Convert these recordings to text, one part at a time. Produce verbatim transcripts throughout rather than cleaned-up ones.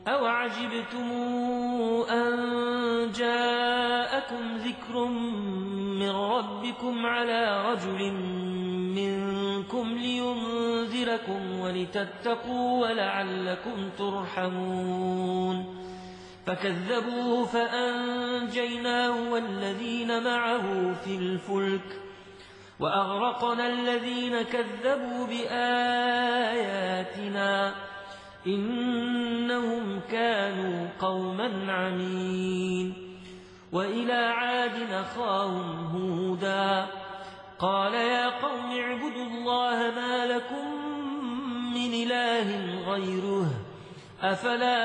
أَوَعَجِبْتُمْ أَنْ جَاءَكُمْ ذِكْرٌ مِّنْ رَبِّكُمْ عَلَى رَجُلٍ مِّنْكُمْ لِيُنْذِرَكُمْ وَلِتَتَّقُوا وَلَعَلَّكُمْ تُرْحَمُونَ فَكَذَّبُوهُ فَأَنْجَيْنَاهُ وَالَّذِينَ معه في الْفُلْكِ وَأَغْرَقْنَا الَّذِينَ كَذَّبُوا بِآيَاتِنَا إِنَّهُمْ كَانُوا قَوْمًا عَمِينَ وَإِلَى عَادٍ أَخَاهُمْ هُودًا قَالَ يَا قَوْمِ اعْبُدُوا اللَّهَ مَا لَكُمْ مِنْ إِلَٰهٍ غَيْرُهُ أَفَلَا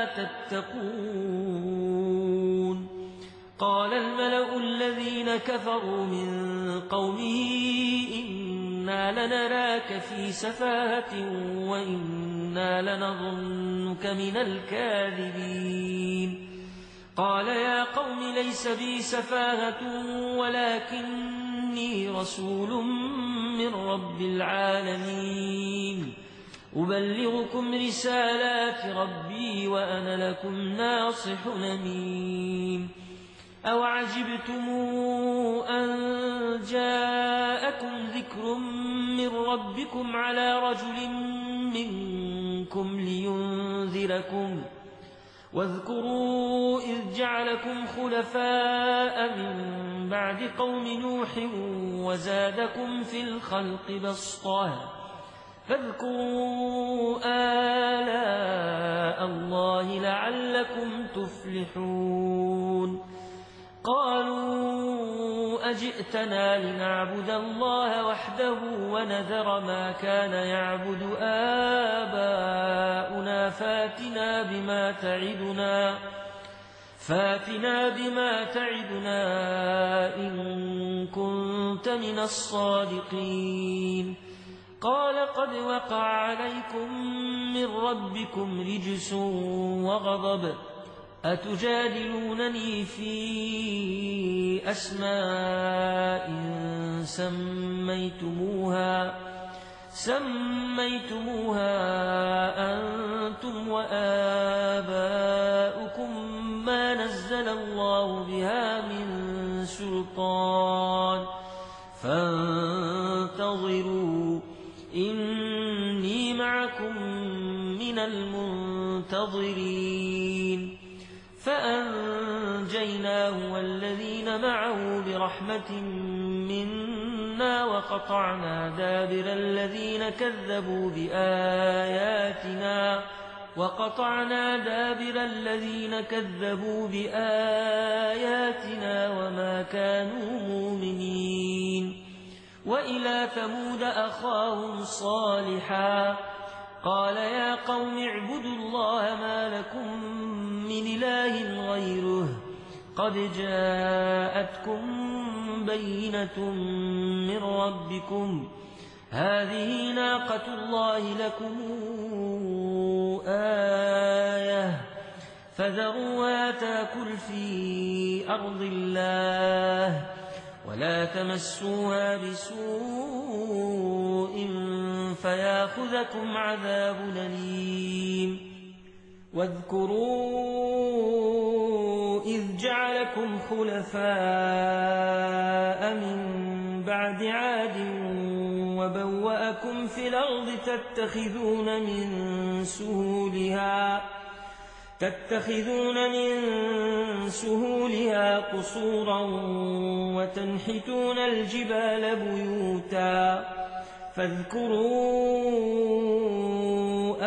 تَتَّقُونَ قَالَ الْمَلَأُ الَّذِينَ كَفَرُوا مِنْ قَوْمِهِ إِنَّا لَنَرَاكَ فِي سَفَاهَةٍ وَإِنَّا لَنَظُنُّكَ مِنَ الْكَاذِبِينَ قَالَ يَا قَوْمِ لَيْسَ بِي سَفَاهَةٌ وَلَكِنِّي رَسُولٌ مِّن رَّبِّ الْعَالَمِينَ أُبَلِّغُكُمْ رِسَالَاتِ رَبِّي وَأَنَا لَكُمْ نَاصِحٌ أَمِينٌ أَوَعَجِبْتُمْ أَنْ جَاءَكُمْ ذِكْرٌ مِّنْ رَبِّكُمْ عَلَى رَجُلٍ مِّنْكُمْ لِيُنْذِرَكُمْ واذكروا إذ جعلكم خلفاء من بعد قوم نوح وزادكم في الخلق بسطة فاذكروا آلاء الله لعلكم تفلحون قالوا أجئتنا لنعبد الله وحده ونذر ما كان يعبد آباؤنا فاتنا بما تعدنا فاتنا بما تعدنا إن كنت من الصادقين قال قد وقع عليكم من ربكم رجس وغضب أتجادلونني في أسماء سميتموها سميتموها أنتم وآباؤكم ما نزل الله بها من سلطان فانتظروا إني معكم من المنتظرين فأنجيناه والذين معه برحمة منا وقطعنا دابر الذين كذبوا بآياتنا وقطعنا دابر الذين كذبوا بآياتنا وما كانوا مؤمنين وإلى ثمود أخاهم صالحا قال يا قوم اعبدوا الله ما لكم من إله غيره قد جاءتكم بينة من ربكم هذه ناقة الله لكم آية فذروها تأكل في أرض الله ولا تمسوها بسوء فياخذكم عذاب أليم واذكروا إذ جعلكم خلفاء من بعد عاد وبوأكم في الأرض تتخذون من سهولها تتخذون من سهولها قصورا وتنحتون الجبال بيوتا فاذكروا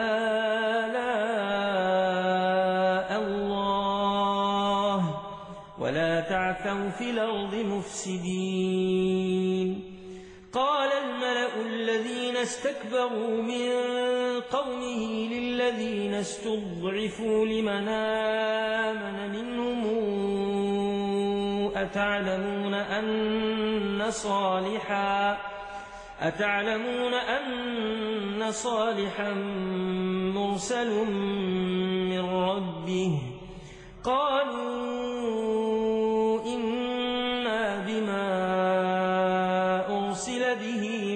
آلاء الله ولا تعثوا في الأرض مفسدين قال الملأ الذين استكبروا من قومه للذين استضعفوا لمن آمن منهم أتعلمون أن صالحا أتعلمون أن صالحا مرسل من ربه قالوا إنا بما أرسل به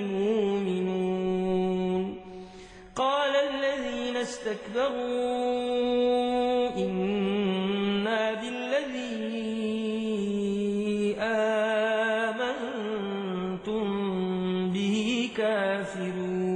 مؤمنون قال الذين استكبروا بالذي آمنتم به كافرون